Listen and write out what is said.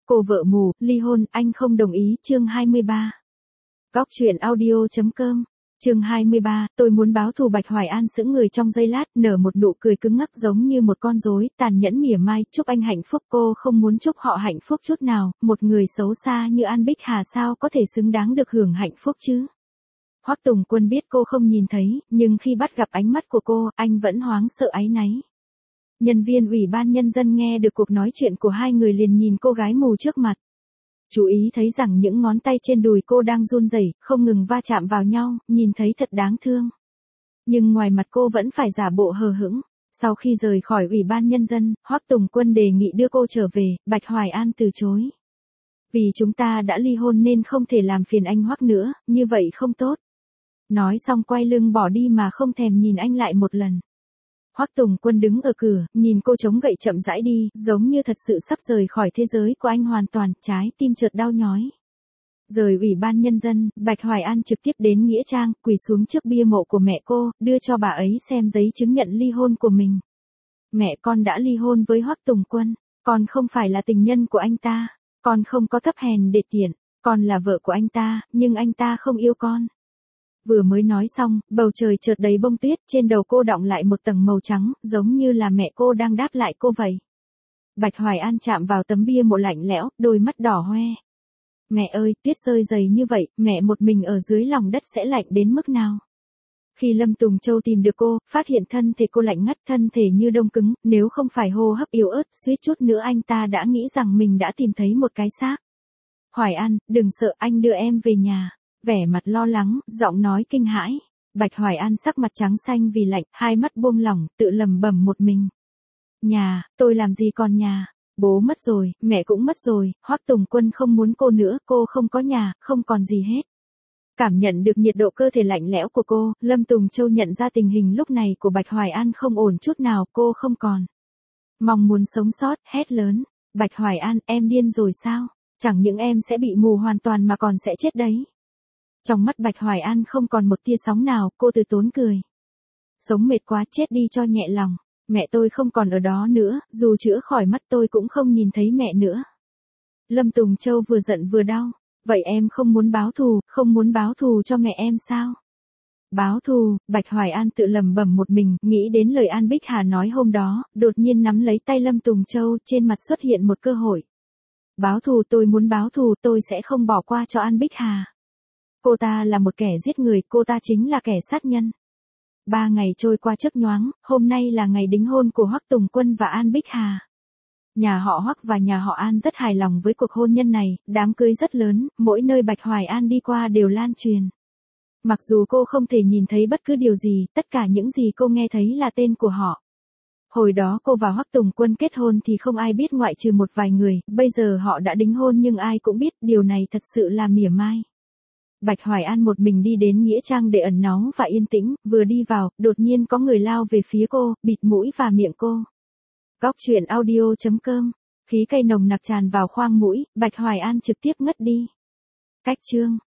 Cô vợ mù, ly hôn, anh không đồng ý, chương 23. Góc truyện audio.com. Chương 23, tôi muốn báo thù. Bạch Hoài An sững người trong giây lát, nở một nụ cười cứng ngắc giống như một con rối, tàn nhẫn mỉa mai, chúc anh hạnh phúc. Cô không muốn chúc họ hạnh phúc chút nào, một người xấu xa như An Bích Hà sao có thể xứng đáng được hưởng hạnh phúc chứ. Hoắc Tùng Quân biết cô không nhìn thấy, nhưng khi bắt gặp ánh mắt của cô, anh vẫn hoáng sợ áy náy. Nhân viên Ủy ban Nhân dân nghe được cuộc nói chuyện của hai người liền nhìn cô gái mù trước mặt. Chú ý thấy rằng những ngón tay trên đùi cô đang run rẩy, không ngừng va chạm vào nhau, nhìn thấy thật đáng thương. Nhưng ngoài mặt cô vẫn phải giả bộ hờ hững. Sau khi rời khỏi Ủy ban Nhân dân, Hoắc Tùng Quân đề nghị đưa cô trở về, Bạch Hoài An từ chối. Vì chúng ta đã ly hôn nên không thể làm phiền anh Hoắc nữa, như vậy không tốt. Nói xong quay lưng bỏ đi mà không thèm nhìn anh lại một lần. Hoắc Tùng Quân đứng ở cửa, nhìn cô chống gậy chậm rãi đi, giống như thật sự sắp rời khỏi thế giới của anh hoàn toàn, trái tim chợt đau nhói. Rời Ủy ban Nhân dân, Bạch Hoài An trực tiếp đến nghĩa trang, quỳ xuống trước bia mộ của mẹ cô, đưa cho bà ấy xem giấy chứng nhận ly hôn của mình. Mẹ, con đã ly hôn với Hoắc Tùng Quân, con không phải là tình nhân của anh ta, con không có thấp hèn để tiện, con là vợ của anh ta, nhưng anh ta không yêu con. Vừa mới nói xong, bầu trời chợt đầy bông tuyết, trên đầu cô đọng lại một tầng màu trắng, giống như là mẹ cô đang đáp lại cô vậy. Bạch Hoài An chạm vào tấm bia mộ lạnh lẽo, đôi mắt đỏ hoe. Mẹ ơi, tuyết rơi dày như vậy, mẹ một mình ở dưới lòng đất sẽ lạnh đến mức nào? Khi Lâm Tùng Châu tìm được cô, phát hiện thân thể cô lạnh ngắt, thân thể như đông cứng, nếu không phải hô hấp yếu ớt, suýt chút nữa anh ta đã nghĩ rằng mình đã tìm thấy một cái xác. Hoài An, đừng sợ, anh đưa em về nhà. Vẻ mặt lo lắng, giọng nói kinh hãi. Bạch Hoài An sắc mặt trắng xanh vì lạnh, hai mắt buông lỏng, tự lẩm bẩm một mình. Nhà, tôi làm gì còn nhà, bố mất rồi, mẹ cũng mất rồi, Hoắc Tùng Quân không muốn cô nữa, cô không có nhà, không còn gì hết. Cảm nhận được nhiệt độ cơ thể lạnh lẽo của cô, Lâm Tùng Châu nhận ra tình hình lúc này của Bạch Hoài An không ổn chút nào, cô không còn mong muốn sống sót, hét lớn. Bạch Hoài An, em điên rồi sao? Chẳng những em sẽ bị mù hoàn toàn mà còn sẽ chết đấy. Trong mắt Bạch Hoài An không còn một tia sóng nào, cô từ tốn cười. Sống mệt quá, chết đi cho nhẹ lòng. Mẹ tôi không còn ở đó nữa, dù chữa khỏi mắt tôi cũng không nhìn thấy mẹ nữa. Lâm Tùng Châu vừa giận vừa đau. Vậy em không muốn báo thù, không muốn báo thù cho mẹ em sao? Báo thù, Bạch Hoài An tự lẩm bẩm một mình, nghĩ đến lời An Bích Hà nói hôm đó, đột nhiên nắm lấy tay Lâm Tùng Châu, trên mặt xuất hiện một cơ hội. Báo thù, tôi muốn báo thù, tôi sẽ không bỏ qua cho An Bích Hà. Cô ta là một kẻ giết người, cô ta chính là kẻ sát nhân. 3 ngày trôi qua chớp nhoáng, hôm nay là ngày đính hôn của Hoắc Tùng Quân và An Bích Hà. Nhà họ Hoắc và nhà họ An rất hài lòng với cuộc hôn nhân này, đám cưới rất lớn, mỗi nơi Bạch Hoài An đi qua đều lan truyền. Mặc dù cô không thể nhìn thấy bất cứ điều gì, tất cả những gì cô nghe thấy là tên của họ. Hồi đó cô và Hoắc Tùng Quân kết hôn thì không ai biết ngoại trừ một vài người, bây giờ họ đã đính hôn nhưng ai cũng biết, điều này thật sự là mỉa mai. Bạch Hoài An một mình đi đến nghĩa trang để ẩn náu và yên tĩnh, vừa đi vào, đột nhiên có người lao về phía cô, bịt mũi và miệng cô. Góc truyện audio.com. Khí cây nồng nặc tràn vào khoang mũi, Bạch Hoài An trực tiếp ngất đi. Cách chương